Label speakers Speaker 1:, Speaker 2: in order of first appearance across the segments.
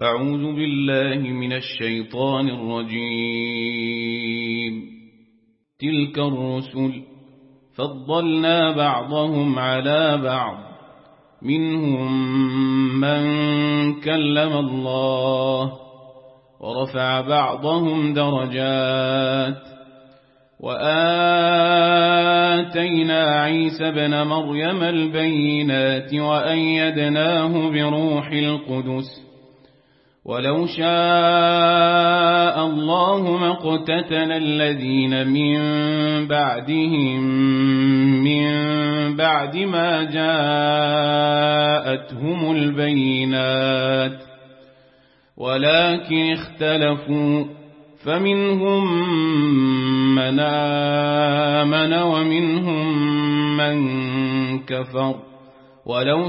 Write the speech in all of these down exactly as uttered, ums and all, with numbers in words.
Speaker 1: أعوذ بالله من الشيطان الرجيم. تلك الرسل فضلنا بعضهم على بعض، منهم من كلم الله ورفع بعضهم درجات، وآتينا عيسى ابن مريم البينات وأيدناه بروح القدس، ولو شاء الله ما اقتتل الذين من بعدهم من بعد ما جاءتهم البينات، ولكن اختلفوا فمنهم من آمن ومنهم من كفر، ولو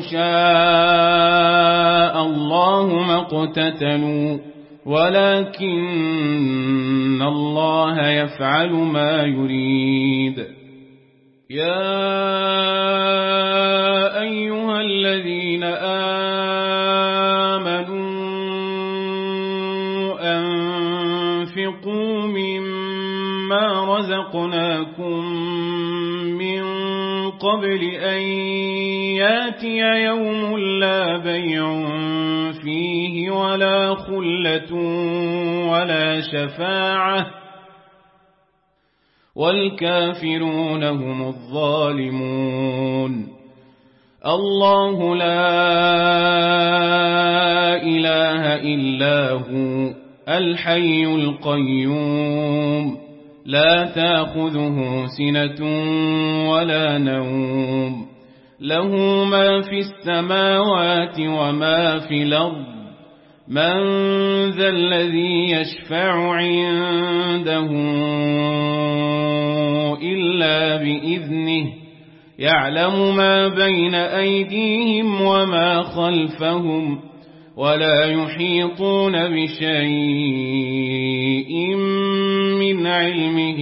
Speaker 1: شاء الله ما اقتتلوا ولكن الله يفعل ما يريد. يا أيها الذين آمنوا أنفقوا مما رزقناكم من قبل أن ياتي يوم لا بيع فيه ولا خلة ولا شفاعة والكافرون هم الظالمون. الله لا إله إلا هو الحي القيوم، لا تأخذه سنة ولا نوم، له ما في السماوات وما في الأرض. من ذا الذي يشفع عنده إلا بإذنه، يعلم ما بين أيديهم وما خلفهم، ولا يحيطون بشيء من علمه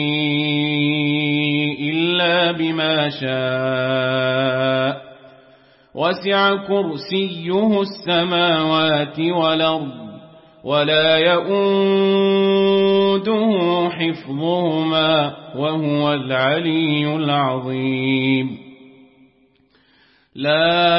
Speaker 1: إلا بما شاء، وسع كرسيه السماوات والأرض، ولا يؤوده حفظهما وهو العلي العظيم. لا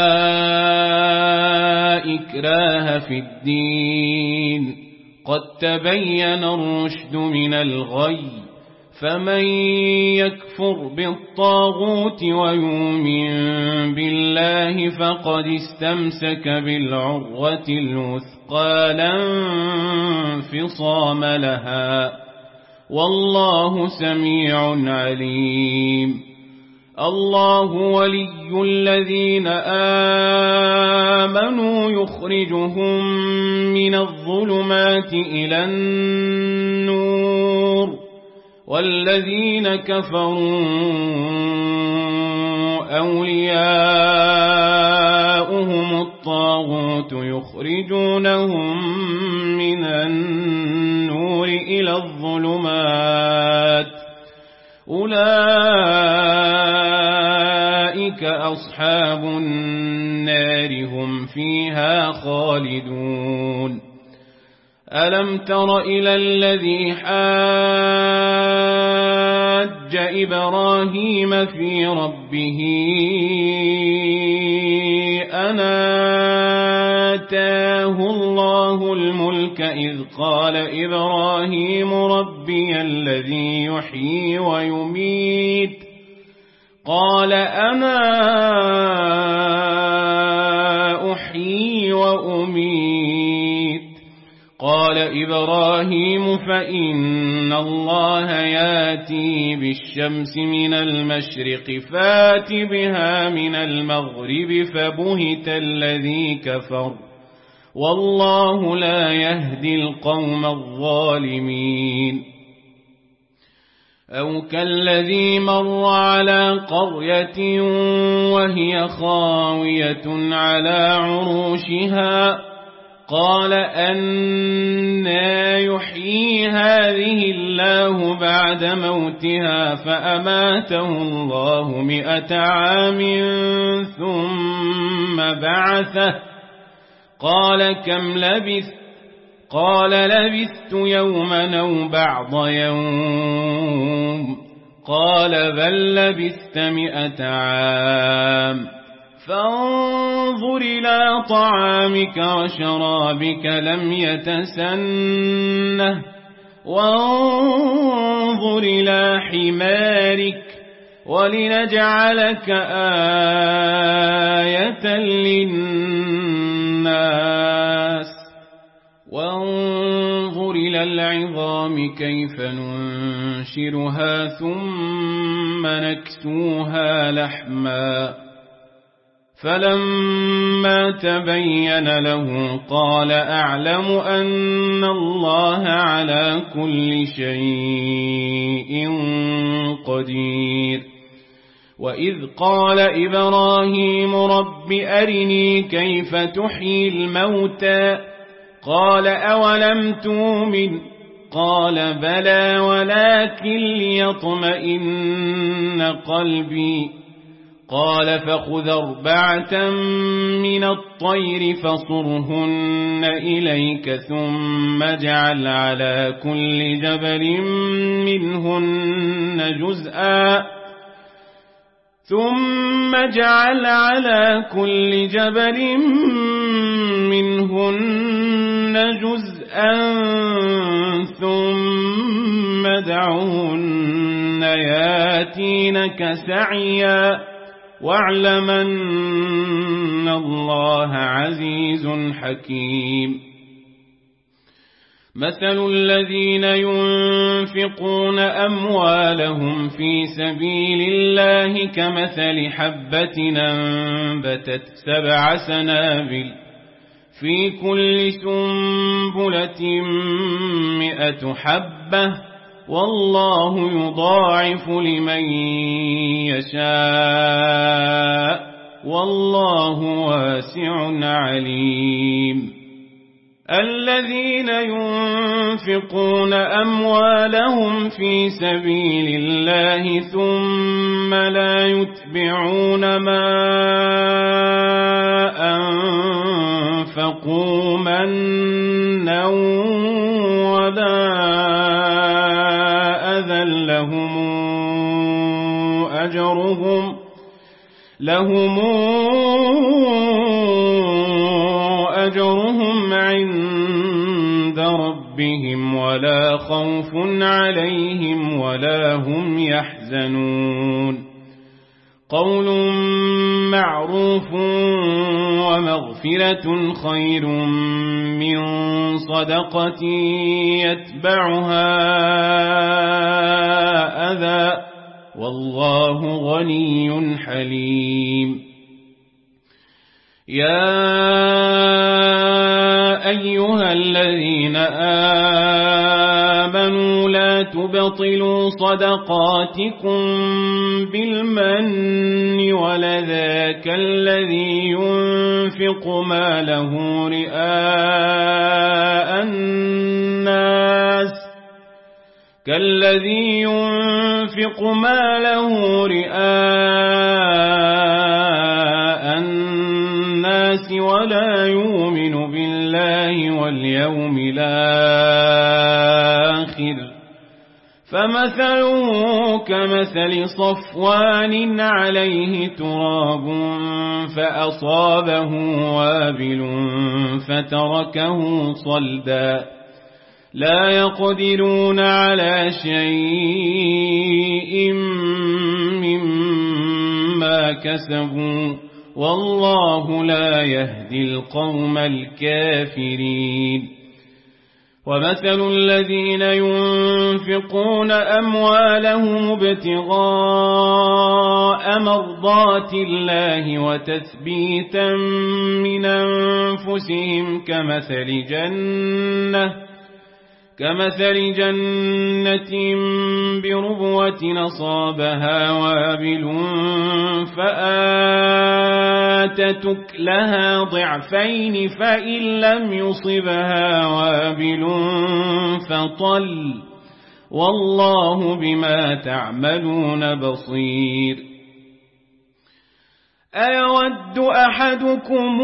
Speaker 1: إكراه في الدين، قد تبين الرشد من الغي، فمن يكفر بالطاغوت ويؤمن بالله فقد استمسك بالعروة الوثقى لا انفصام لها، والله سميع عليم. الله ولي الذين آمنوا يخرجهم من الظلمات إلى النور، والذين كفروا أولياؤهم الطاغوت يخرجونهم من النور إلى الظلمات، أولئك أصحاب النار هم فيها خالدون. ألم تر إلى الذي حاج إبراهيم في ربه أن آتاه الله الملك إذ قال إبراهيم ربي الذي يحيي ويميت، قال أنا أحيي وأميت، قال إبراهيم فإن الله ياتي بالشمس من المشرق فات بها من المغرب فبهت الذي كفر، والله لا يهدي القوم الظالمين. أو كالذي مر على قرية وهي خاوية على عروشها، قال أنى يحيي هذه الله بعد موتها، فأماته الله مئة عام ثم بعثه قال كم لبثت قال لبثت يوما أو بعض يوم قال بل لبثت مئة عام فانظر إلى طعامك وشرابك لم يتسنه وانظر إلى حمارك ولنجعلك آية للناس وانظر إلى العظام كيف ننشرها ثم نكسوها لحما فلما تبين له قال أعلم أن الله على كل شيء قدير وإذ قال إبراهيم رب أرني كيف تحيي الموتى قال أولم تؤمن قال بلى ولكن ليطمئن قلبي قال فخذ أربعة من الطير فصرهن إليك ثم اجعل على كل جبل منهن جزءا ثم اجعل على كل جبل منهن جزءا ثم ادعهن ياتينك سعيا واعلم أن الله عزيز حكيم مثل الذين ينفقون أموالهم في سبيل الله كمثل حبة أنبتت سبع سنابل في كل سنبلة مئة حبة والله يضاعف لمن يشاء والله واسع عليم الذين ينفقون أموالهم في سبيل الله ثم لا يتبعون ما أنفقوا منا ولا أذى لهم أجرهم لهم أجرهم عند ربهم ولا خوف عليهم ولا هم يحزنون قول معروف ومغفرة خير من صدقة يتبعها أذى والله غني حليم يا أيها الذين آمنوا لا تبطلوا صدقاتكم بالمن ولذا كالذي ينفق ماله رئاء الناس كالذي ينفق ماله رئاء الناس ولا يؤمن بالله واليوم الآخر فمثله كمثل صفوان عليه تراب فأصابه وابل فتركه صلدا لا يقدرون على شيء مما كسبوا والله لا يهدي القوم الكافرين ومثل الذين ينفقون أموالهم ابتغاء مرضات الله وتثبيتا من أنفسهم كمثل جنة كمثل جنة بربوة أصابها وابل فآتت أكلها ضعفين فإن لم يصبها وابل فطل والله بما تعملون بصير أيود أحدكم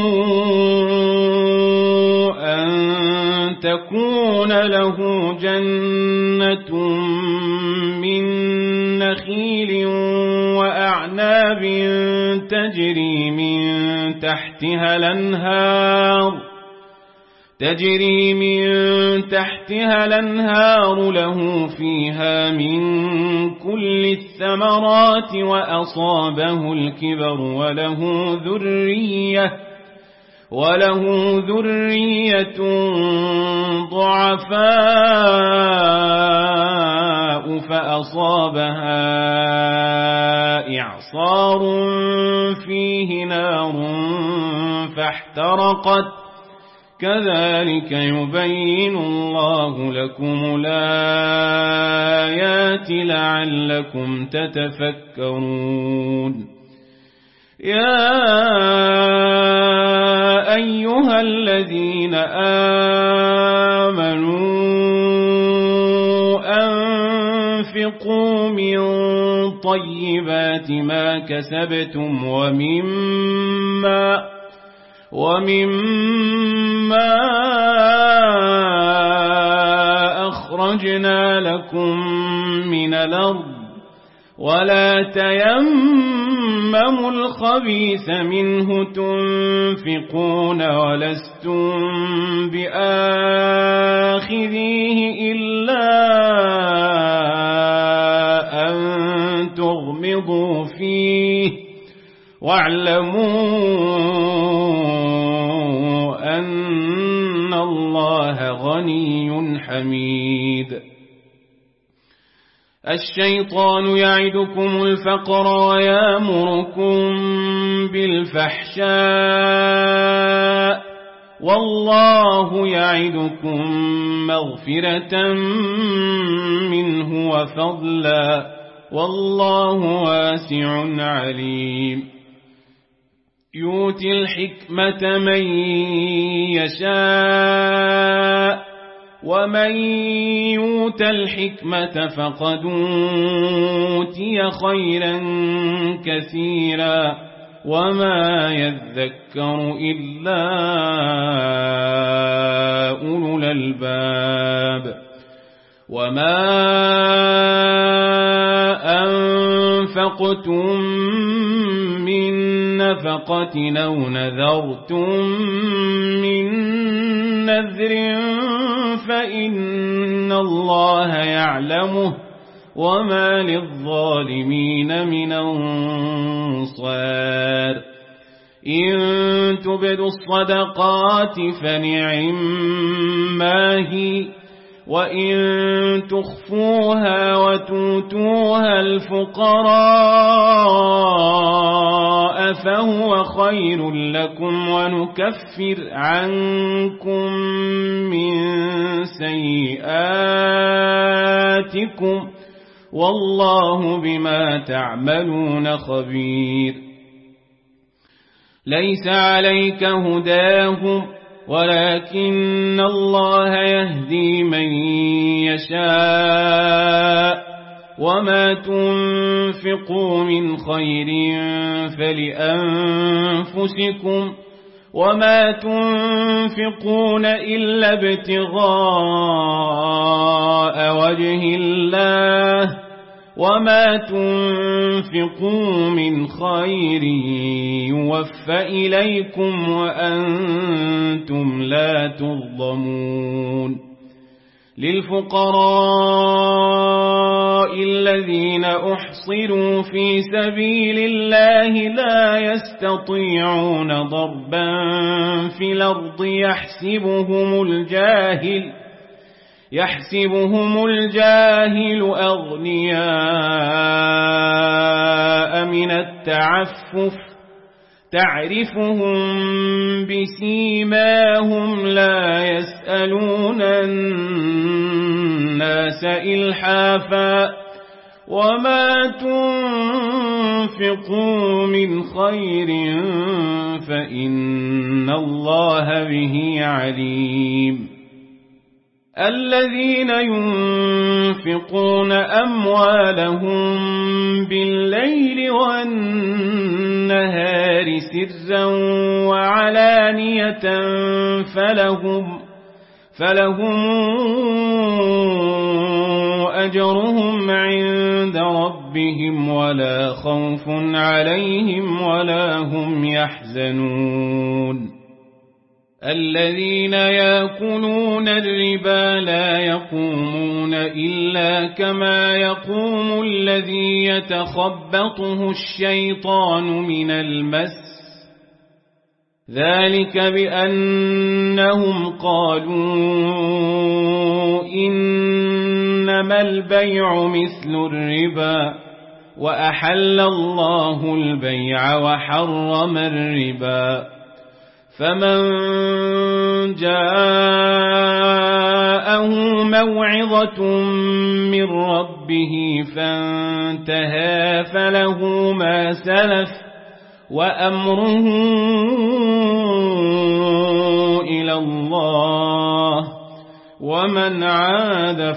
Speaker 1: أن تكون له جنة من نخيل وأعناب تجري من تحتها الأنهار تجري من تحتها الأنهار له فيها من كل الثمرات وأصابه الكبر وله ذرية وله ذرية ضعفاء فأصابها إعصار فيه نار فاحترقت كذلك يبين الله لكم الآيات لعلكم تتفكرون يا أيها الذين آمنوا أنفقوا من طيبات ما كسبتم ومما ومما أخرجنا لكم من الأرض ولا تيمموا الخبيث منه تنفقون ولستم بآخذيه إلا أن تغمضوا فيه واعلموا أن الله غني حميد الشيطان يعدكم الفقر ويأمركم بالفحشاء والله يعدكم مغفرة منه وفضلا والله واسع عليم يؤتي الحكمة من يشاء ومن يؤت الحكمة فقد أوتي خيرا كثيرا وما يذكر إلا أولو الألباب وما أنفقتم من نفقة أو نذرتم من نذر فإن الله يعلمه وما للظالمين من أنصار إن تبدوا الصدقات فنعما هي وإن تخفوها وتؤتوها الفقراء فهو خير لكم ونكفر عنكم من سيئاتكم والله بما تعملون خبير ليس عليك هداهم ولكن الله يهدي من يشاء وما تنفقوا من خير فلأنفسكم وما تنفقون إلا ابتغاء وجه الله وما تنفقوا من خير يوفى إليكم وأنتم لا تظلمون للفقراء الذين أحصروا في سبيل الله لا يستطيعون ضربا في الأرض يحسبهم الجاهل يحسبهم الجاهل أغنياء من التعفف تعرفهم بسيماهم لا يسألون الناس إلحافا وما تنفقوا من خير فإن الله به عليم الذين ينفقون أموالهم بالليل والنهار سرا وعلانية فلهم, فلهم أجرهم عند ربهم ولا خوف عليهم ولا هم يحزنون. الذين يأكلون الربا لا يقومون إلا كما يقوم الذي يتخبطه الشيطان من المس، ذلك بأنهم قالوا إنما البيع مثل الربا وأحل الله البيع وحرم الربا. فمن جاءه موعظة من ربه فانتهى فله ما سلف وأمره إلى الله، ومن عاد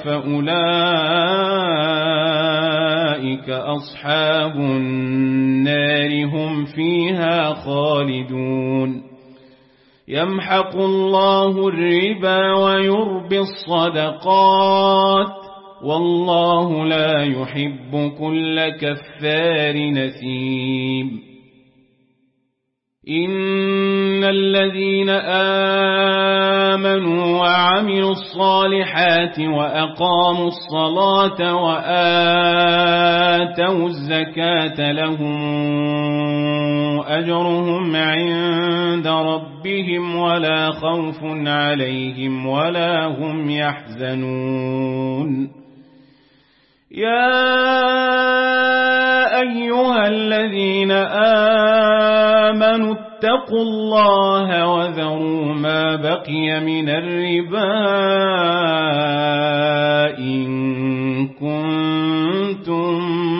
Speaker 1: فأولئك أصحاب النار هم فيها خالدون. يمحق الله الربا ويربي الصدقات والله لا يحب كل كفار نثيم. إن الذين آمنوا وعملوا الصالحات وأقاموا الصلاة وآتوا الزكاة لهم أجرهم عند ربهم ولا خوف عليهم ولا هم يحزنون. يا أيها الذين آمنوا اتقوا الله وذروا ما بقي من الربا إن كنتم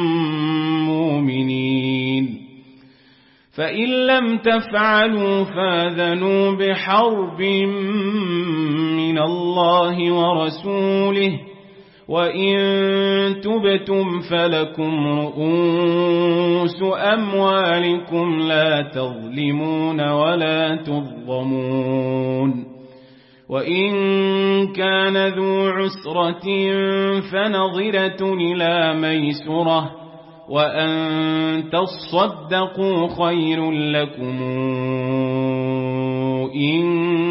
Speaker 1: مؤمنين، فإن لم تفعلوا فاذنوا بحرب من الله ورسوله، وإن تبتم فلكم رؤوس أموالكم لا تظلمون ولا تظلمون. وإن كان ذو عسرة فنظرة إلى ميسرة وأن تصدقوا خير لكم إن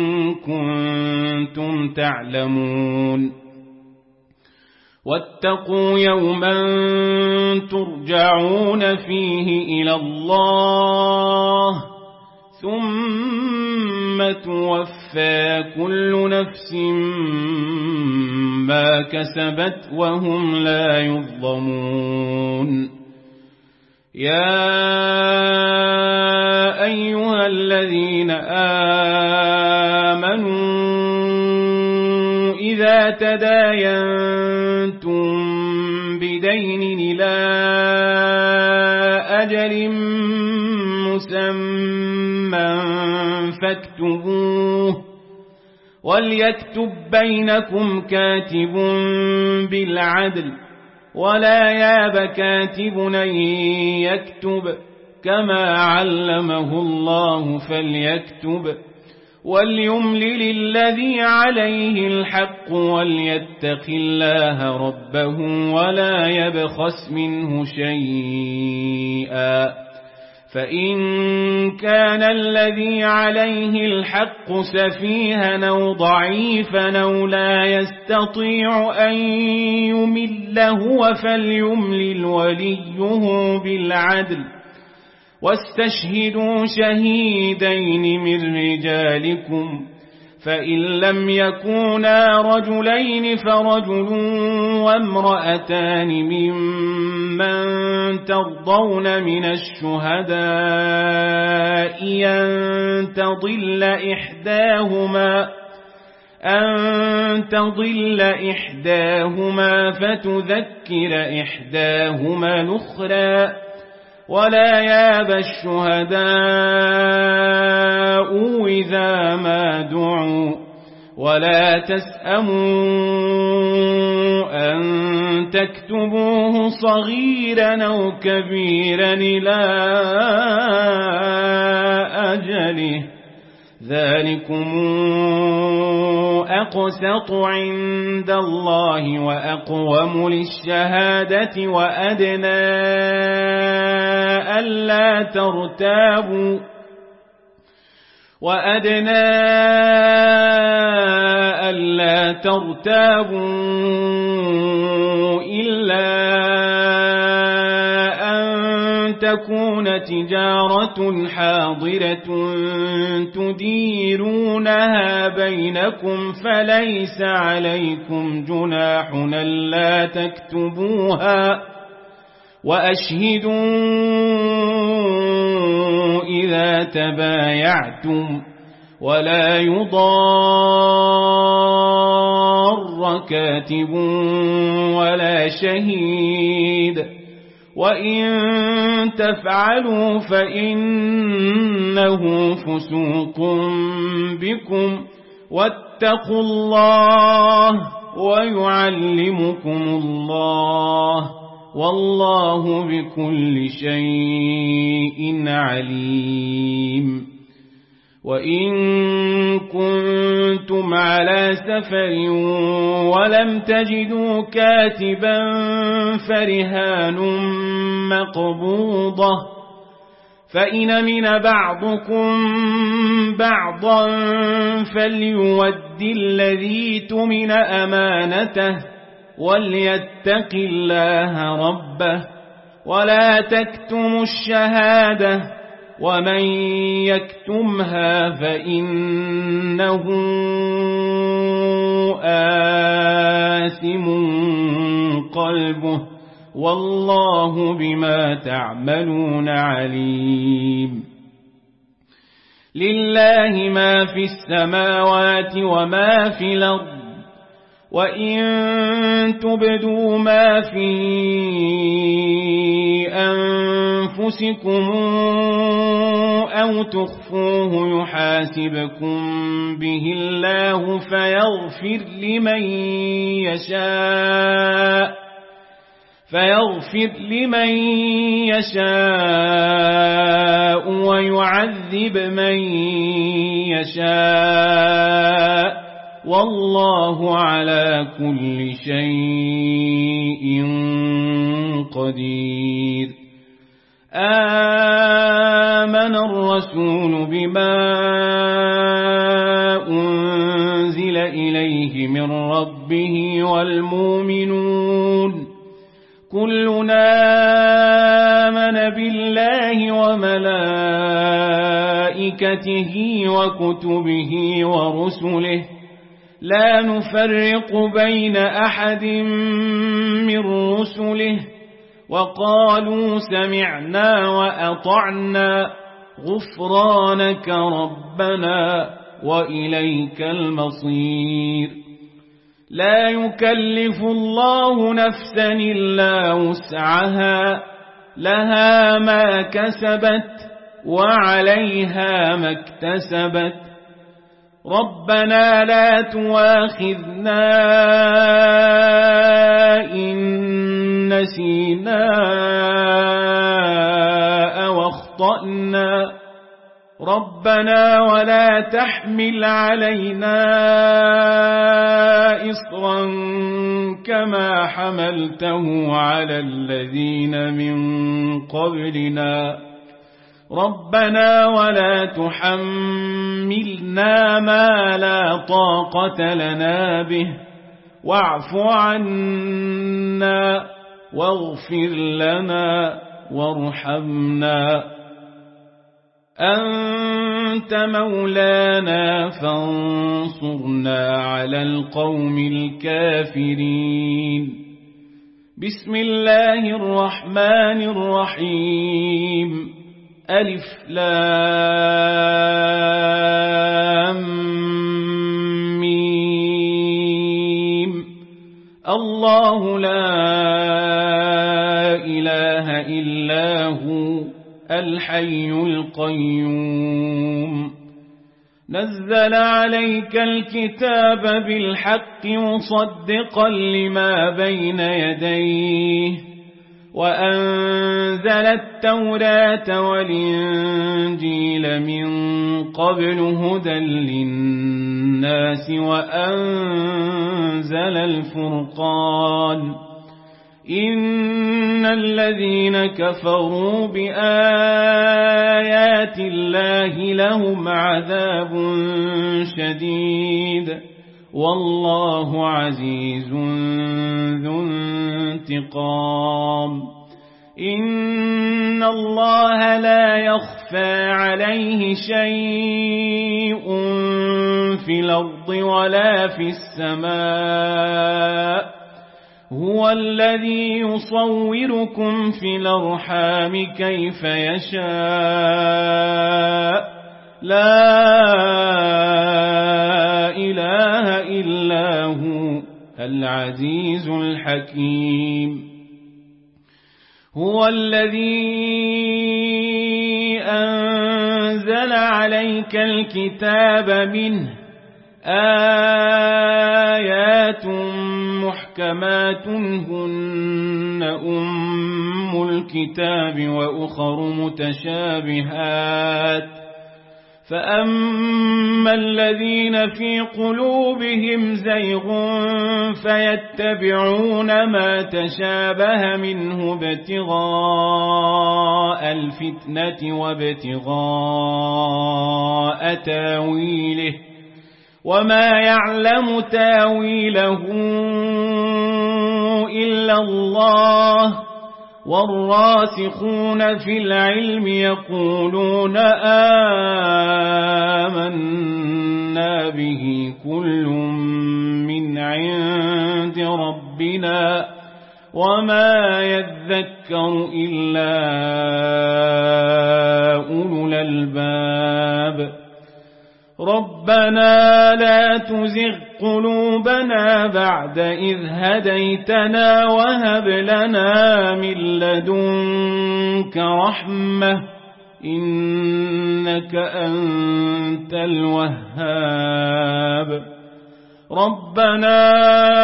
Speaker 1: كنتم تعلمون. واتقوا يوما ترجعون فيه إلى الله ثم توفى كل نفس ما كسبت وهم لا يظلمون. يا أيها الذين آمنوا إذا تداينتم بدين إلى أجل مسمى فاكتبوه، وليكتب بينكم كاتب بالعدل ولا ياب كاتب أن يكتب كما علمه الله فليكتب، وليملل الذي عليه الحق وليتق الله ربه ولا يبخس منه شيئا، فإن كان الذي عليه الحق سفيها أو ضعيفا أو لا يستطيع أن يمل هو فليملل وليه بالعدل، واستشهدوا شهيدين من رجالكم، فإن لم يكونا رجلين فرجل وامرأتان ممن ترضون من الشهداء أن تضل إحداهما أن تضل إحداهما فتذكر إحداهما الأخرى، ولا ياب الشهداء إذا ما دعوا ولا تسأموا أن تكتبوه صغيرا أو كبيرا إلى أجله ذلكم أقسط عند الله وأقوم للشهادة وأدنى ألا ترتابوا وأدنى ألا ترتابوا إلا أن تكون تجارة حاضرة تديرونها بينكم فليس عليكم جناح ألا تكتبوها وأشهدوا إذا تبايعتم ولا يضار كاتب ولا شهيد وإن تفعلوا فإنه فسوق بكم واتقوا الله ويعلمكم الله والله بكل شيء عليم. وإن كنتم على سفر ولم تجدوا كاتبا فرهان مقبوضة فإن من بعضكم بعضا فليود الذي تمن أمانته وليتق الله ربه ولا تكتموا الشهادة ومن يكتمها فإنه آثم قلبه والله بما تعملون عليم. لله ما في السماوات وما في الأرض وإن تبدوا ما في أنفسكم أو تخفوه يحاسبكم به الله فيغفر لمن يشاء فيغفر لمن يشاء ويعذب من يشاء والله على كل شيء قدير. آمن الرسول بما أنزل إليه من ربه والمؤمنون كلنا آمن بالله وملائكته وكتبه ورسله لا نفرق بين أحد من رسله وقالوا سمعنا وأطعنا غفرانك ربنا وإليك المصير. لا يكلف الله نفسا إلا وسعها لها ما كسبت وعليها ما اكتسبت ربنا لا تواخذنا إن نسينا أو أخطأنا ربنا ولا تحمل علينا إصرا كما حملته على الذين من قبلنا ربنا ولا تحملنا ما لا طاقة لنا به واعف عنا واغفر لنا وارحمنا أنت مولانا فانصرنا على القوم الكافرين. بسم الله الرحمن الرحيم. ألف لام ميم. الله لا إله إلا هو الحي القيوم نزل عليك الكتاب بالحق مصدقا لما بين يديه وأنزل التوراة والإنجيل من قبل هدى للناس وأنزل الفرقان إن الذين كفروا بآيات الله لهم عذاب شديد والله عزيز ذو انتقام إن الله لا يخفى عليه شيء في الأرض ولا في السماء هو الذي يصوركم في الأرحام كيف يشاء لا إله إلا هو العزيز الحكيم هو الذي أنزل عليك الكتاب منه آيات محكمات هن أم الكتاب وأخر متشابهات فأما الذين في قلوبهم زيغ فيتبعون ما تشابه منه ابتغاء الفتنة وابتغاء تاويله وما يعلم تاويله إلا الله والراسخون في العلم يقولون آمنا به كل من عند ربنا وما يذكر إلا أولو الألباب ربنا لا تزغ قلوبنا بعد إذ هديتنا وهب لنا من لدنك رحمة إنك أنت الوهاب ربنا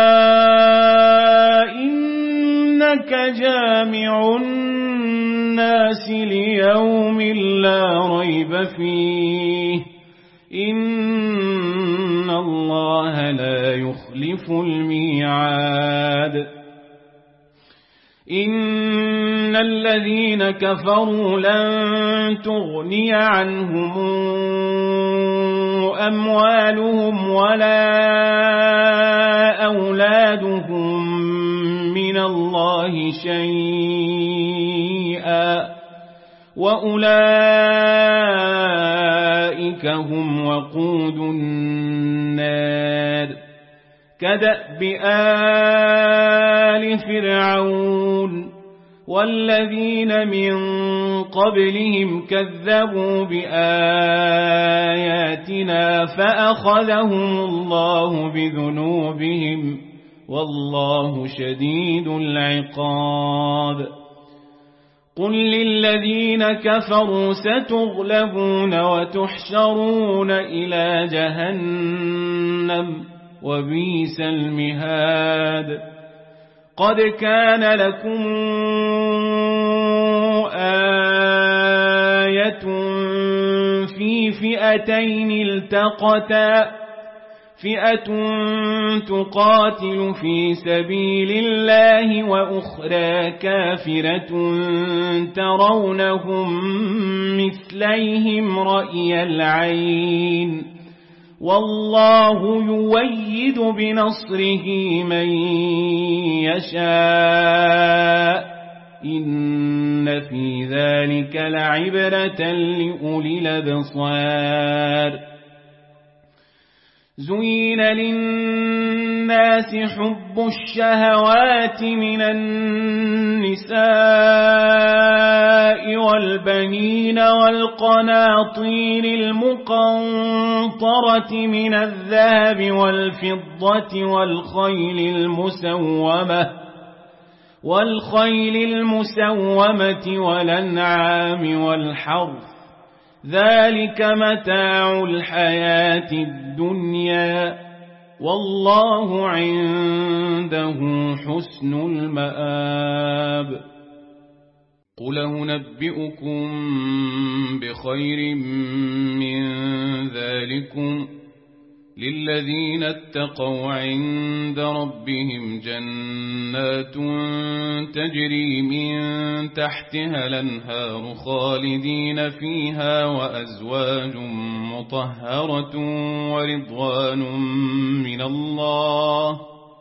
Speaker 1: إنك جامع الناس ليوم لا ريب فيه إن الله لا يخلف الميعاد إن الذين كفروا لن تغني عنهم أموالهم ولا أولادهم من الله شيئا وأولئك هم وقود النار كدأب آل فرعون والذين من قبلهم كذبوا بآياتنا فأخذهم الله بذنوبهم والله شديد العقاب قل للذين كفروا ستغلبون وتحشرون إلى جهنم وبئس المهاد قد كان لكم آية في فئتين التقتا فئة تقاتل في سبيل الله وأخرى كافرة ترونهم مثليهم رأي العين والله يويد بنصره من يشاء إن في ذلك لعبرة لأولي الأبصار زين للناس حب الشهوات من النساء والبنين والقناطير المقنطرة من الذهب والفضة والخيل المسومة والخيل المسومة والأنعام والحرث ذلك متاع الحياة الدنيا والله عنده حسن المآب. قل أنبئكم بخير من ذلكم للذين اتقوا عند ربهم جنات تجري من تحتها الأنهار خالدين فيها وأزواج مطهرة ورضوان من الله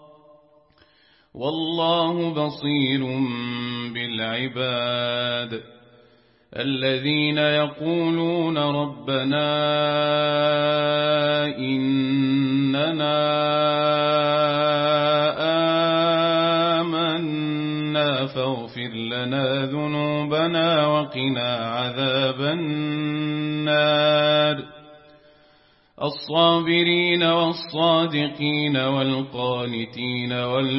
Speaker 1: والله بصير بالعباد. الذين يقولون ربنا إننا آمنا فاغفر لنا ذنوبنا وقنا عذاب النار. الصابرين والصادقين والقانتين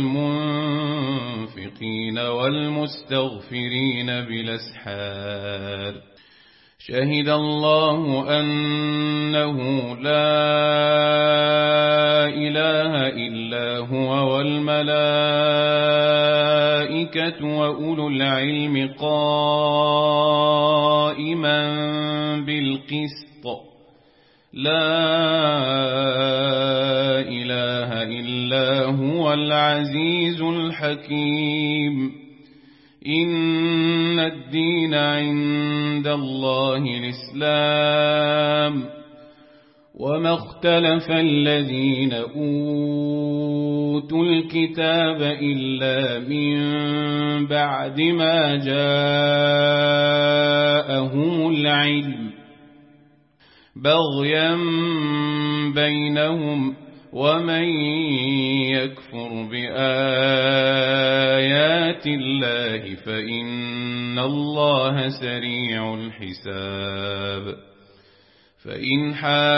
Speaker 1: والمنفقين والمستغفرين بالأسحار. شهد الله أنه لا إله إلا هو والملائكة وأولو العلم قائما بالقسط لا إله إلا هو العزيز الحكيم. إن الدين عند الله الإسلام وما اختلف الذين أوتوا الكتاب إلا من بعد ما جاءهم العلم بغيا بينهم ومن يكفر بآيات الله فإن الله سريع الحساب. فإن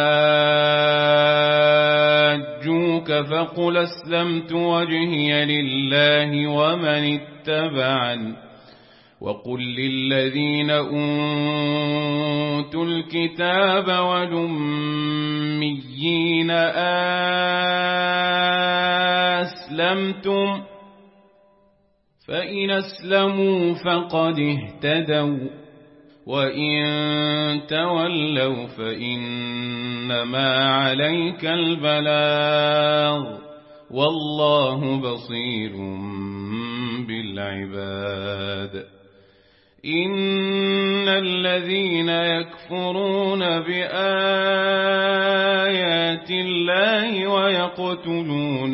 Speaker 1: حاجوك فقل أسلمت وجهي لله ومن اتبعني وقل للذين أوتوا الكتاب والأميين أسلمتم فإن أسلموا فقد اهتدوا وإن تولوا فإنما عليك البلاغ والله بصير بالعباد. إن الذين يكفرون بآيات الله ويقتلون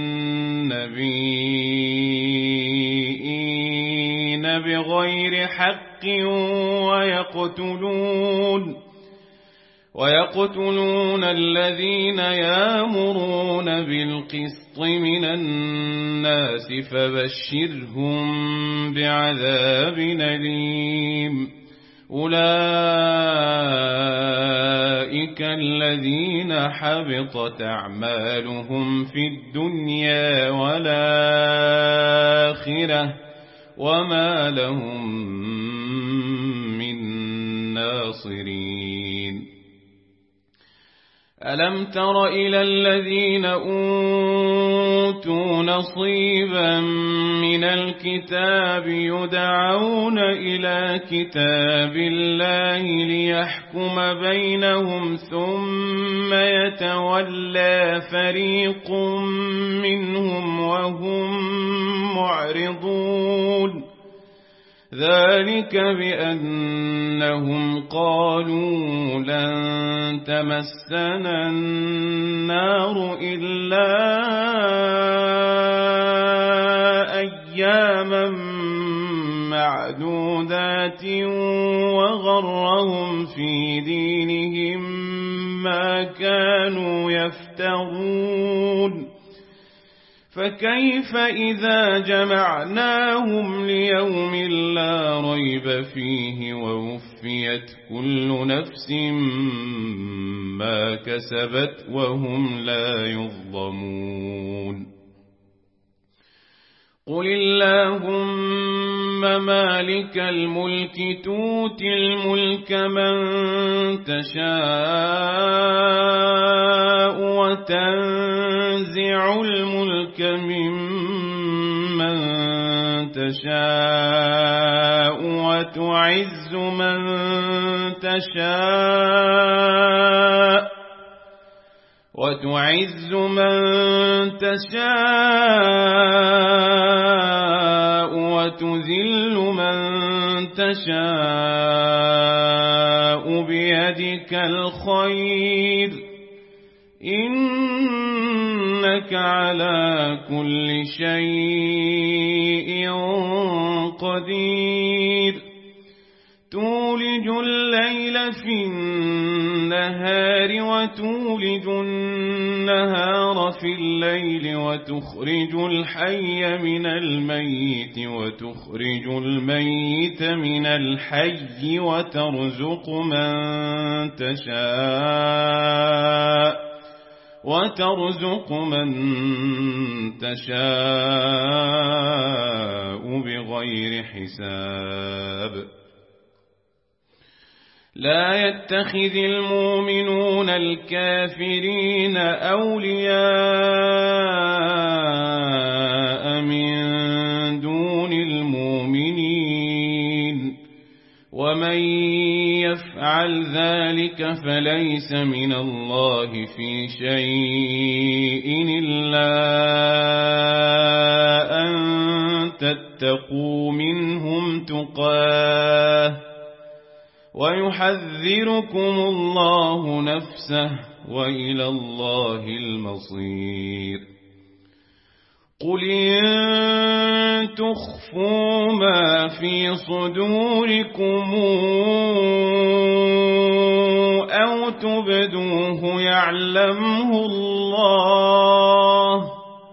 Speaker 1: النبيين بغير حق ويقتلون ويقتلون الذين يأمرون بالقسط من الناس فبشرهم بعذاب أليم. أولئك الذين حبطت أعمالهم في الدنيا والآخرة وما لهم من ناصرين. ألم تر إلى الذين أوتوا نصيبا من الكتاب يدعون إلى كتاب الله ليحكم بينهم ثم يتولى فريق منهم وهم معرضون. ذلك بأنهم قالوا لن تمسنا النار إلا أياما معدودات وغرهم في دينهم ما كانوا يفترون. فكيف إذا جمعناهم ليوم لا ريب فيه ووفيت كل نفس ما كسبت وهم لا يظلمون. قل اللهم مالك الملك تؤتي الملك من تشاء وتنزع الملك ممن تشاء وتعز من تشاء وتعز من تشاء وتذل من تشاء بيدك الخير إنك على كل شيء قدير تولج الليل في النهار وتولج النهار في الليل وتخرج الحي من الميت وتخرج الميت من الحي وترزق من تشاء وترزق من تشاء بغير حساب لا يتخذ المؤمنون الكافرين أولياء من دون المؤمنين ومن يفعل ذلك فليس من الله في شيء إلا أن تتقوا منهم تقاه ويحذركم الله نفسه وإلى الله المصير قل إن تخفوا ما في صدوركم أو تبدوه يعلمه الله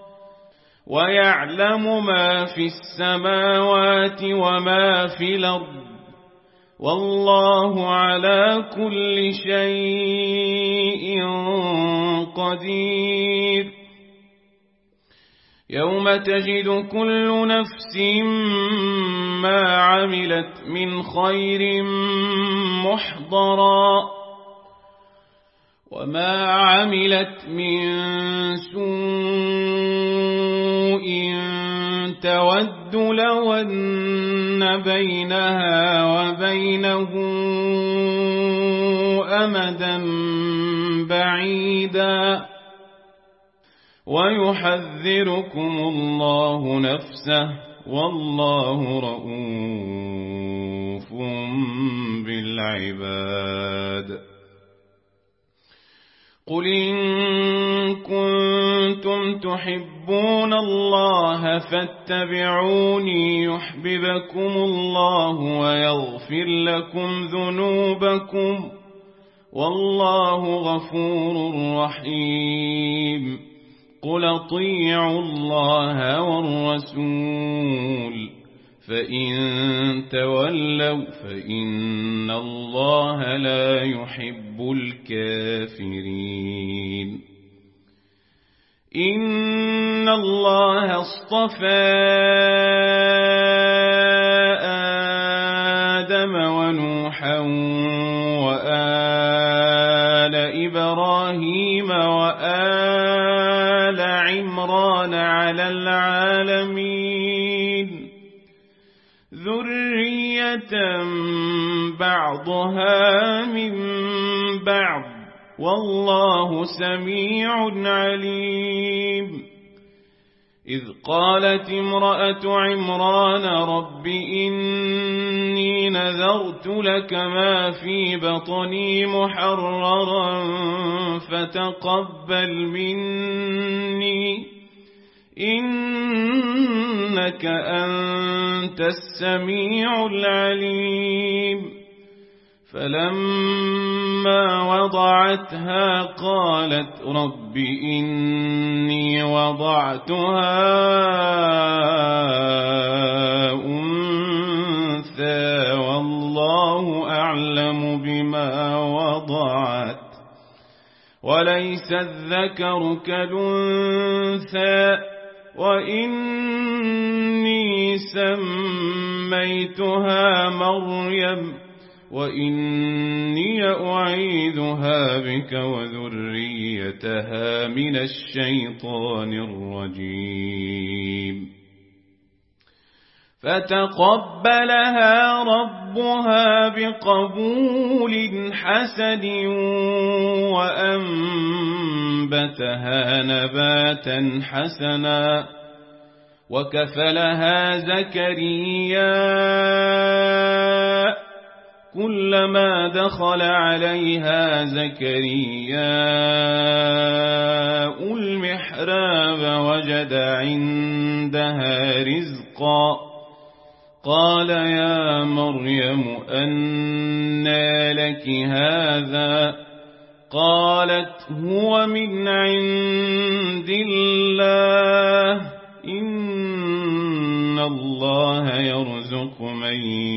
Speaker 1: ويعلم ما في السماوات وما في الأرض والله على كل شيء قدير يوم تجد كل نفس ما عملت من خير محضرا وما عملت من سوء تود لو أن بينها وبينه أمدا بعيدا ويحذركم الله نفسه والله رؤوف بالعباد قل إن كنتم تحبون الله فاتبعوني يحببكم الله ويغفر لكم ذنوبكم والله غفور رحيم قل اطيعوا الله والرسول فإن تولوا فإن الله لا يحب الكافرين إن الله اصطفى آدم ونوحا وآل إبراهيم وآل عمران على العالمين ذرية بعضها من بعض والله سميع عليم إذ قالت امرأة عمران رب إني نذرت لك ما في بطني محررا فتقبل مني إنك أنت السميع العليم فلما وضعتها قالت رب إني وضعتها أنثى والله أعلم بما وضعت وليس الذكر كالأنثى وإني سميتها مريم وإني أعيذها بك وذريتها من الشيطان الرجيم فتقبلها ربها بقبول حسن وأنبتها نباتا حسنا وكفلها زكريا كلما دخل عليها زكرياء المحراب وجد عندها رزقا قال يا مريم أنى لك هذا قالت هو من عند الله إن الله يرزق من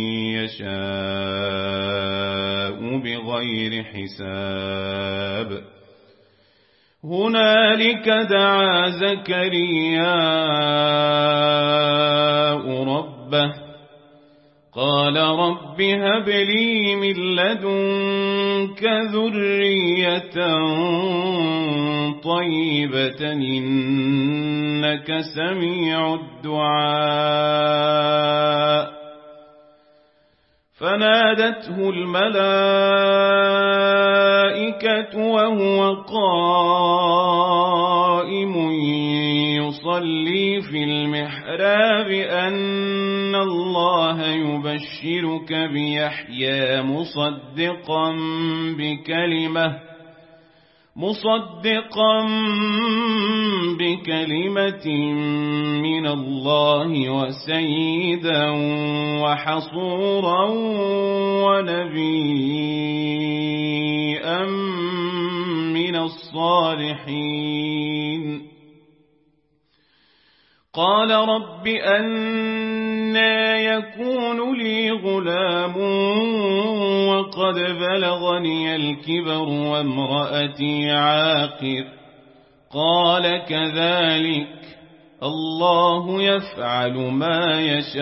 Speaker 1: يشاء بغير حساب هنالك دعا زكرياء ربه قال رب هب لي من لدنك ذرية طيبة إنك سميع الدعاء فنادته الملائكة وهو قائم يصلي في المحراب أن الله يبشرك بيحيى مصدقا بكلمة مصدقا بكلمة من الله وسيدا وحصورا ونبيا من الصالحين قال رب أنى يكون لي غلام وقد بلغني الكبر وامرأتي عاقر قال كذلك الله يفعل ما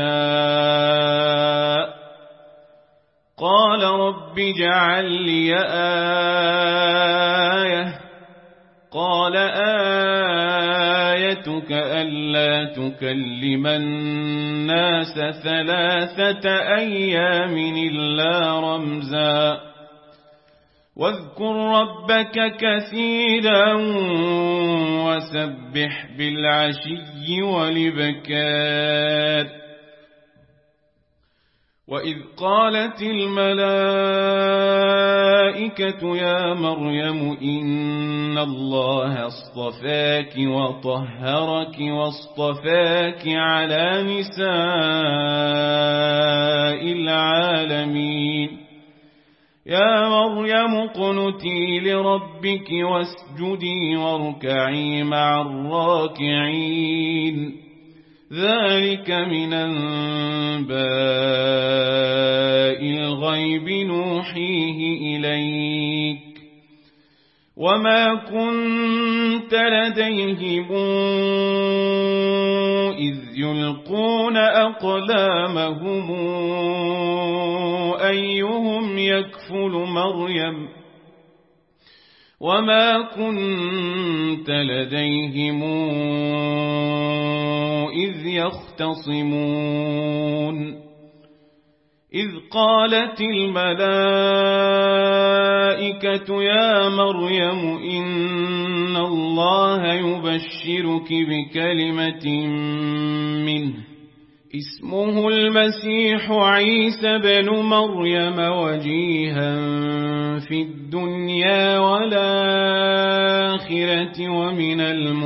Speaker 1: يشاء قال رب اجعل لي آية قال آيتك ألا تكلم الناس ثلاثة أيام إلا رمزا واذكر ربك كثيرا وسبح بالعشي والإبكار وإذ قالت الملائكة يا مريم إن الله اصطفاك وطهرك واصطفاك على نساء العالمين يا مريم اقنتي لربك واسجدي واركعي مع الراكعين ذلك من أنباء الغيب نوحيه إليك وما كنت لديهم إذ يلقون أقلامهم أيهم يكفل مريم وما كنت لديهم إذ يختصمون إذ قالت الملائكة يا مريم إن الله يبشرك بكلمة منه اسمه المسيح عيسى بن مريم وجيها في الدنيا والآخرة ومن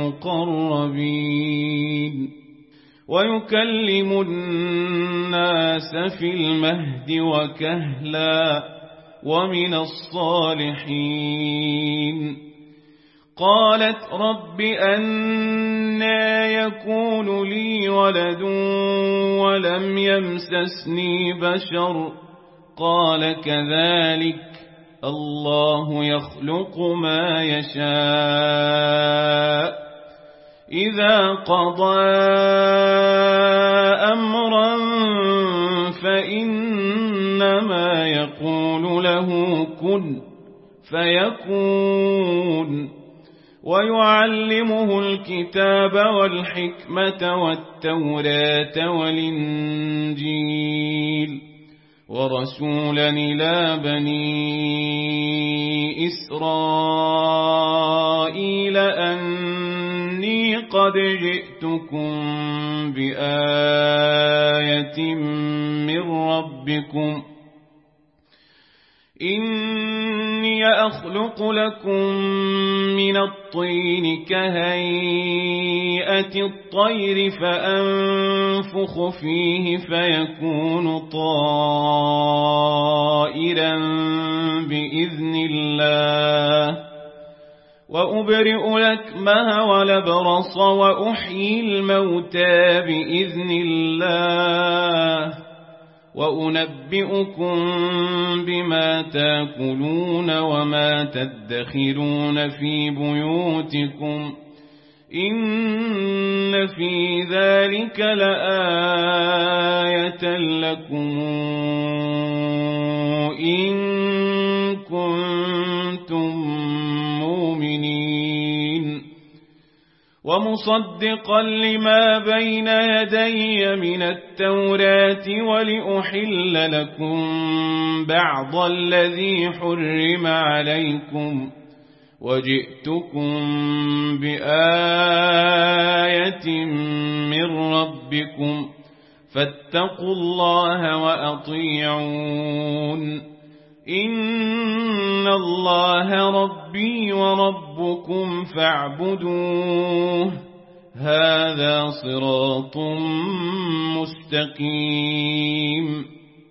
Speaker 1: المقربين ويكلم الناس في المهد وكهلا ومن الصالحين قالت رب أنى يكون لي ولد ولم يمسسني بشر قال كذلك الله يخلق ما يشاء إذا قضى أمرا فإنما يقول له كن فيكون. ويعلمه الكتاب والحكمة والتوراة والإنجيل ورسولا إلى بني إسرائيل أني قد جئتكم بآية من ربكم إني أخلق لكم من الطين كهيئة الطير فأنفخ فيه فيكون طائرا بإذن الله وأبرئ الأكمه والأبرص وأحيي الموتى بإذن الله وأنبئكم بما تاكلون وما تدخرون في بيوتكم إن في ذلك لآية لكم إن كنتم مؤمنين. ومصدقا لما بين يدي من التوراة ولأحل لكم بعض الذي حرم عليكم وجئتكم بآية من ربكم فاتقوا الله وأطيعون إن الله ربي وربكم فاعبدوه هذا صراط مستقيم.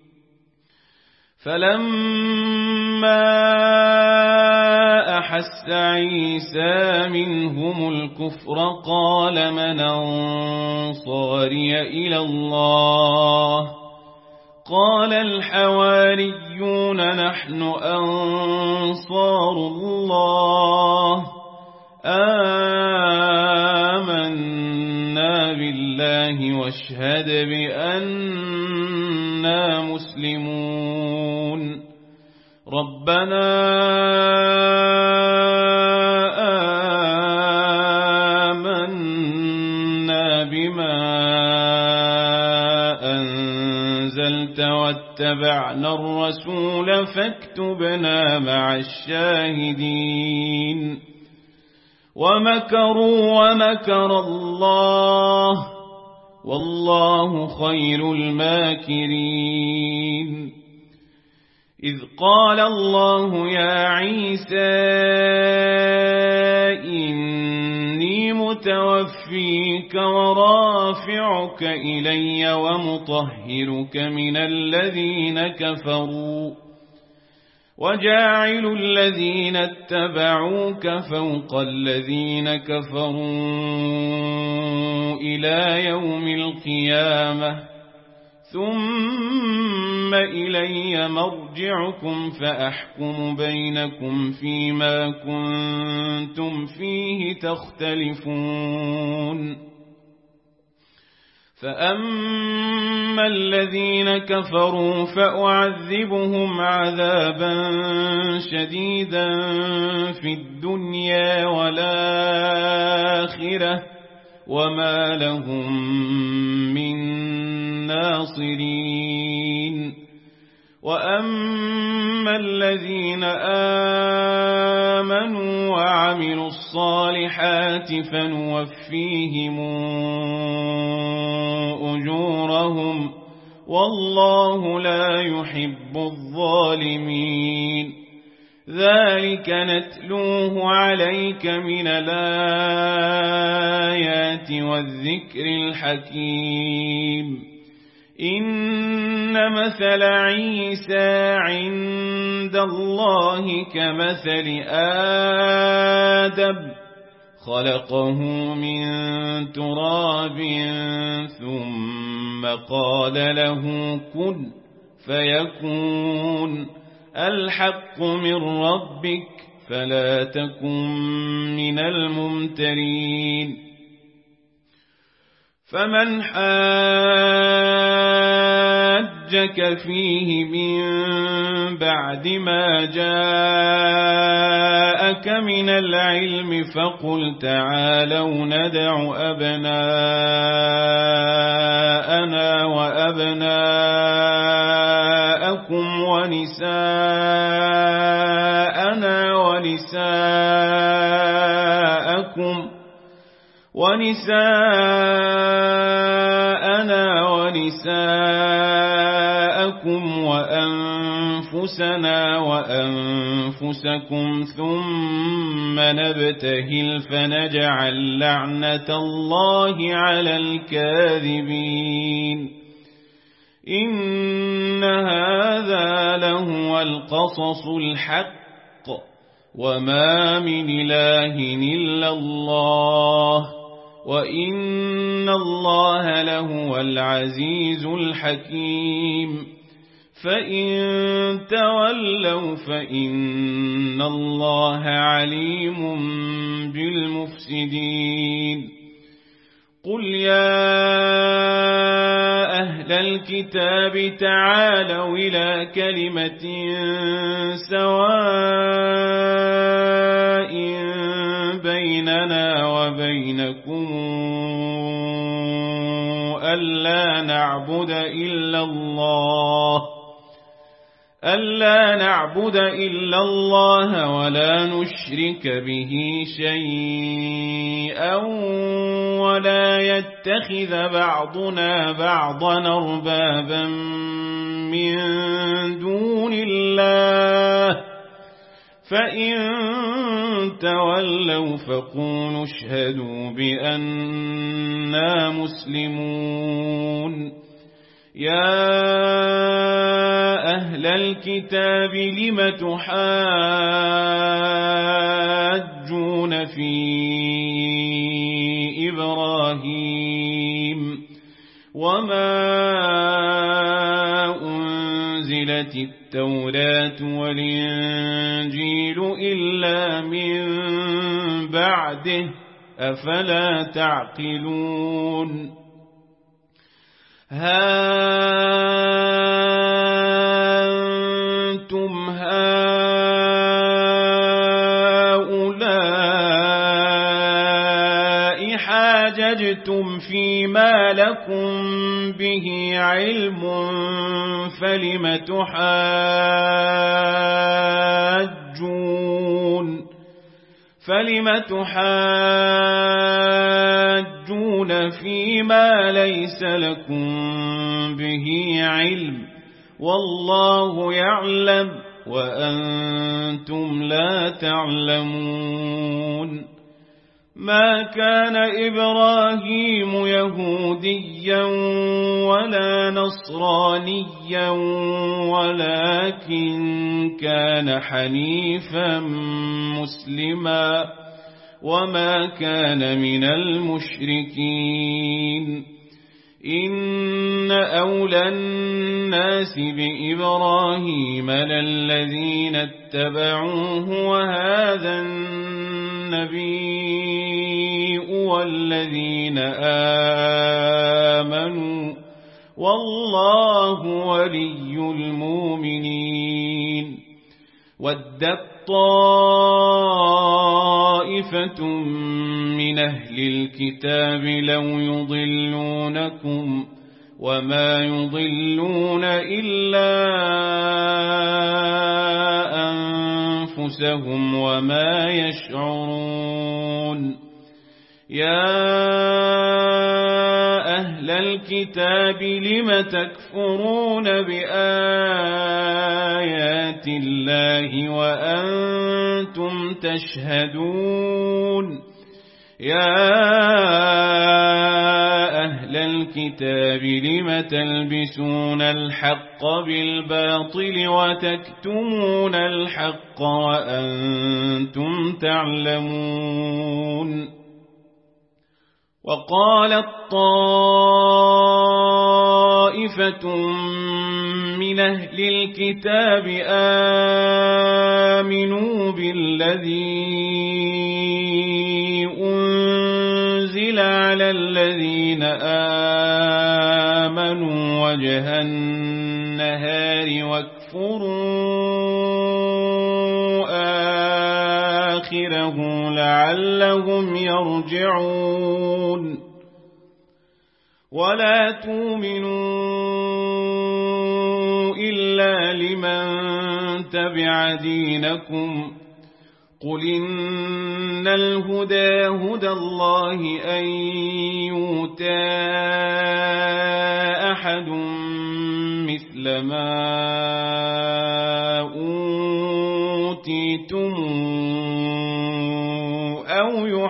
Speaker 1: فلما أحس عيسى منهم الكفر قال من أنصاري إلى الله قال الحواريون نحن أنصار الله آمنا بالله واشهد بأننا مسلمون. ربنا آمنا بما أنزلت واتبعنا الرسول فاكتبنا مع الشاهدين. ومكروا ومكر الله والله خير الماكرين. إذ قال الله يا عيسى إني متوفيك ورافعك إلي ومطهرك من الذين كفروا وجاعل الذين اتبعوك فوق الذين كفروا إلى يوم القيامة ثم إلي مرجعكم فأحكم بينكم فيما كنتم فيه تختلفون. فأما الذين كفروا فأعذبهم عذابا شديدا في الدنيا والآخرة وما لهم من ناصرين. وأما الذين آمنوا وعملوا الصالحات فنوفيهم أجورهم والله لا يحب الظالمين. ذلك نتلوه عليك من الآيات والذكر الحكيم. إن مثل عيسى عند الله كمثل آدم خلقه من تراب ثم قال له كن فيكون. الحق من ربك فلا تكن من الممترين. فمن حاجك فيه من بعد ما جاءك من العلم فقل تعالوا ندع أبناءنا وأبناءكم ونساءنا ونساءكم ونساءنا ونساءكم وأنفسنا وأنفسكم ثم نبتهل فنجعل لعنة الله على الكاذبين إن هذا لهو القصص الحق وما من إله إلا الله وإن الله لهو العزيز الحكيم فإن تولوا فإن الله عليم بالمفسدين قل يا أهل الكتاب تعالوا إلى كلمة سواء بيننا وبينكم ألا نعبد إلا الله ألا نعبد إلا الله ولا نشرك به شيئا ولا يتخذ بعضنا بعضا أربابا من دون الله فإن تولوا فقولوا اشهدوا بأننا مسلمون يا أهل الكتاب لم تحاجون في إبراهيم وما أنزلت التوراة والإنجيل إلا من بعده أفلا تعقلون ها أنتم هؤلاء حاججتم فيما لكم به علم فلم تحاجون فلم تحاجون فيما ليس لكم به علم والله يعلم وأنتم لا تعلمون ما كان إبراهيم يهوديا ولا نصرانيا ولكن كان حنيفا مسلما وما كان من المشركين إن أولى الناس بإبراهيم للذين اتبعوه وهذا النبي والذين آمنوا والله ولي المؤمنين ودت طائفة من أهل الكتاب لو يضلونكم وما يضلون إلا أنفسهم وما يشعرون يا أهل الكتاب لم تكفرون بآيات الله وأنتم تشهدون يا أهل الكتاب لم تلبسون الحق بالباطل وتكتمون الحق وأنتم تعلمون وقالت طائفة من أهل الكتاب آمنوا بالذي أنزل على على الذين آمنوا وجه النهار واكفروا آخره لعلهم يرجعون ولا تؤمنوا إلا لمن تبع دينكم قل إن الهدى هدى الله أن يؤتى أحد مثل ما أوتيتم أو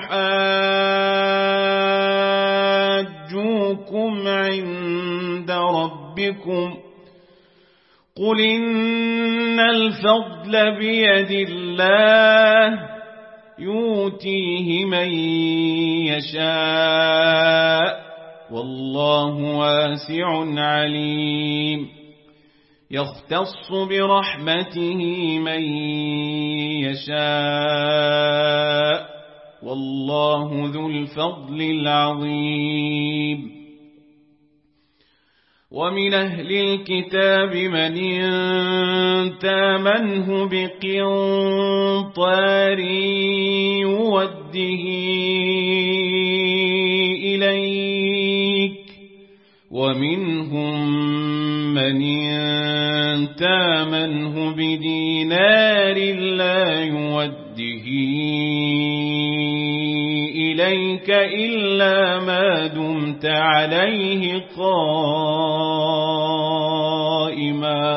Speaker 1: يحاجوكم عند ربكم قل إن الفضل بيد الله يؤتيه من يشاء والله واسع عليم يختص برحمته من يشاء والله ذو الفضل العظيم ومن أهل الكتاب من إن تامنه بقنطار يوده إليك ومنهم من إن تامنه بدينار لا يوده إليك إلا ما دمت عليه قائما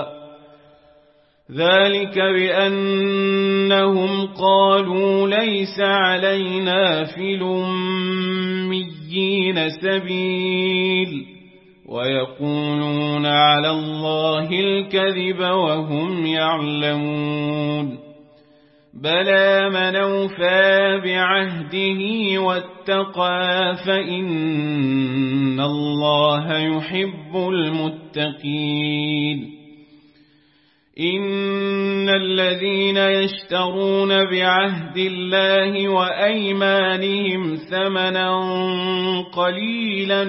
Speaker 1: ذلك بأنهم قالوا ليس علينا في الأميين سبيل ويقولون على الله الكذب وهم يعلمون بلى من أوفى بعهده واتقى فإن الله يحب المتقين إن الذين يشترون بعهد الله وأيمانهم ثمنا قليلا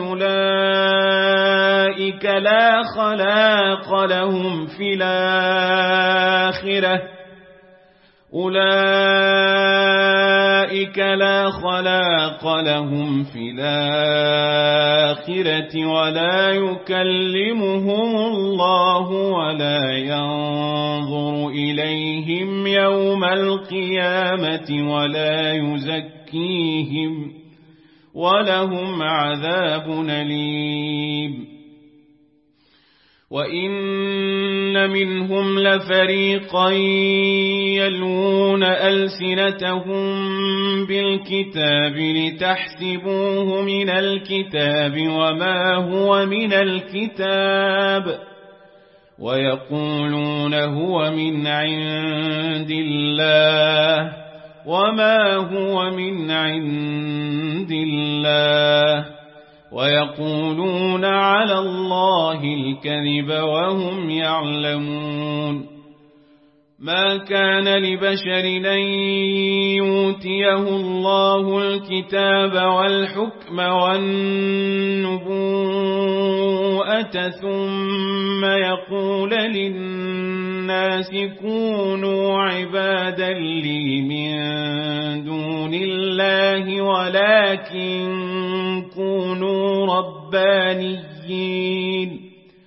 Speaker 1: أولئك لا خلاق لهم في الآخرة أولئك لا خلاق لهم في الآخرة ولا يكلمهم الله ولا ينظر إليهم يوم القيامة ولا يزكيهم ولهم عذاب أليم وإن منهم لفريقا يلوون ألسنتهم بالكتاب لتحسبوه من الكتاب وما هو من الكتاب ويقولون هو من عند الله وما هو من عند الله ويقولون على الله الكذب وهم يعلمون ما كان لبشر أن يؤتيه الله الكتاب والحكم والنبوءة ثم يقول للناس كونوا عبادا لي من دون الله ولكن كونوا ربانيين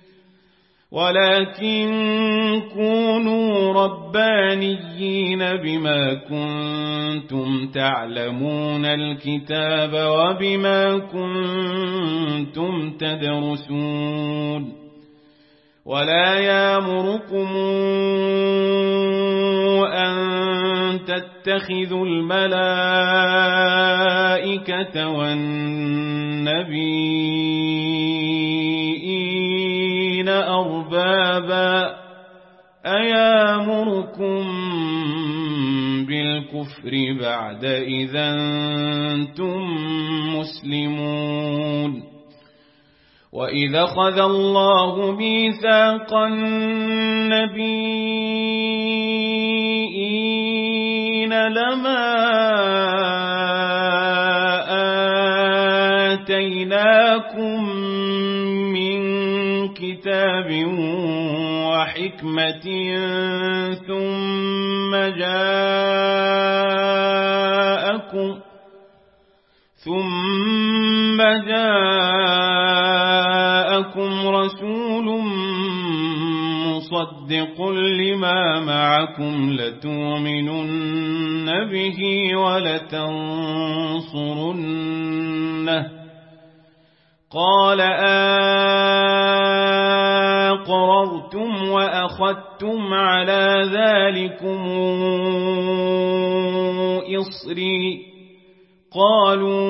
Speaker 1: ولكن كونوا ربانيين بما كنتم تعلمون الكتاب وبما كنتم تدرسون ولا يأمركم أن تتخذوا الملائكة والنبيين أربابا أيامركم بالكفر بعد إذا أنتم مسلمون وإذا أخذ الله ميثاق النبيين لما آتيناكم من كتاب وحكمة ثم جاءكم ثم جاءكم رسول مصدق لما معكم لتؤمنن به ولتنصرنه قال أقررتم وأخذتم على ذلكم إصري قالوا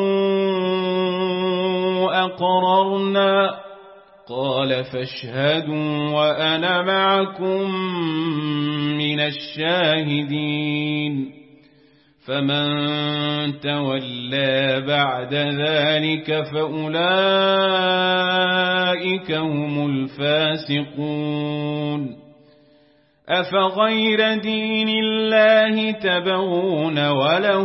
Speaker 1: أقررنا قال فاشهدوا وأنا معكم من الشاهدين فمن تولى بعد ذلك فأولئك هم الفاسقون أفغير دين الله تبغون وله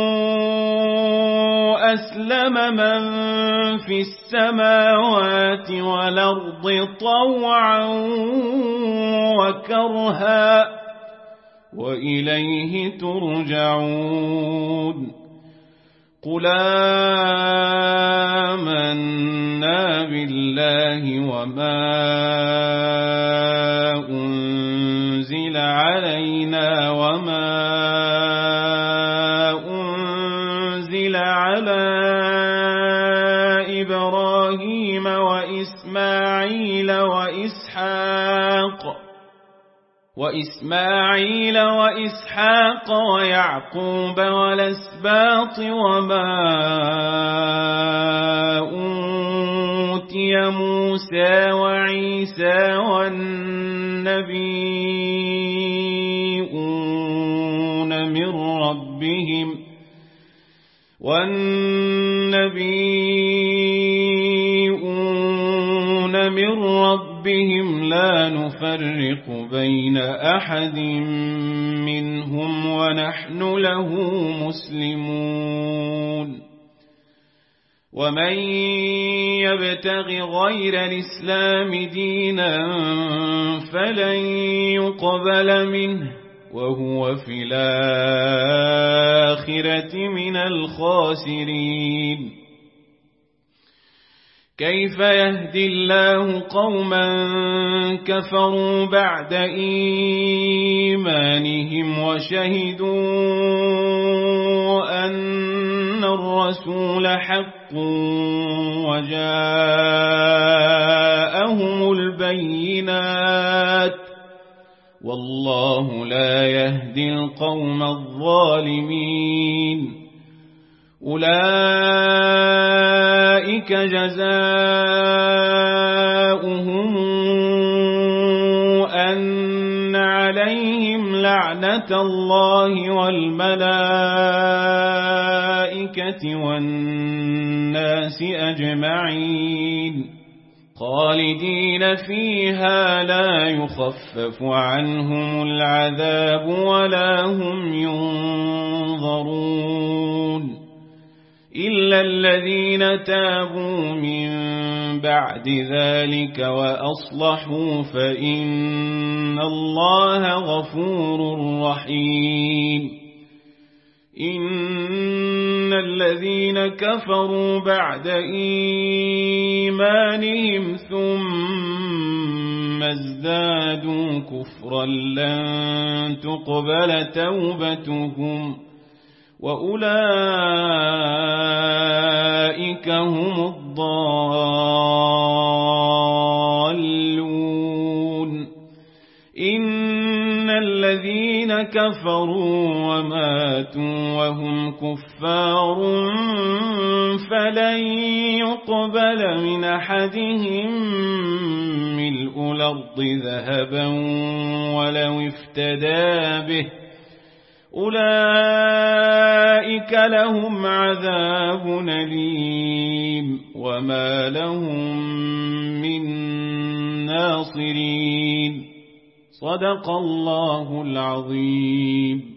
Speaker 1: أسلم من في السماوات والأرض طوعا وكرها وإليه ترجعون قل آمنا بالله وما أنزل علينا وما أنزل على إبراهيم وإسماعيل وإسحاق وإسماعيل وإسحاق ويعقوب والأسباط وما أوتي موسى وعيسى والنبيون من ربهم والنبيون من ربهم لا نفرق بين أحد منهم ونحن له مسلمون ومن يبتغ غير الإسلام دينا فلن يقبل منه وهو في الآخرة من الخاسرين كيف يهدي الله قوما كفروا بعد إيمانهم وشهدوا أن الرسول حق وجاءهم البينات والله لا يهدي القوم الظالمين أولئك جزاؤهم أن عليهم لعنة الله والملائكة والناس أجمعين خالدين فيها لا يخفف عنهم العذاب ولا هم ينظرون إلا الذين تابوا من بعد ذلك وأصلحوا فإن الله غفور رحيم إن الذين كفروا بعد إيمانهم ثم ازدادوا كفرا لن تقبل توبتهم وأولئك هم الضالون إن الذين كفروا وماتوا وهم كفار فلن يقبل من أحدهم ملء الأرض ذهبا ولو افتدى به أولئك لهم عذاب أليم وما لهم من ناصرين صدق الله العظيم.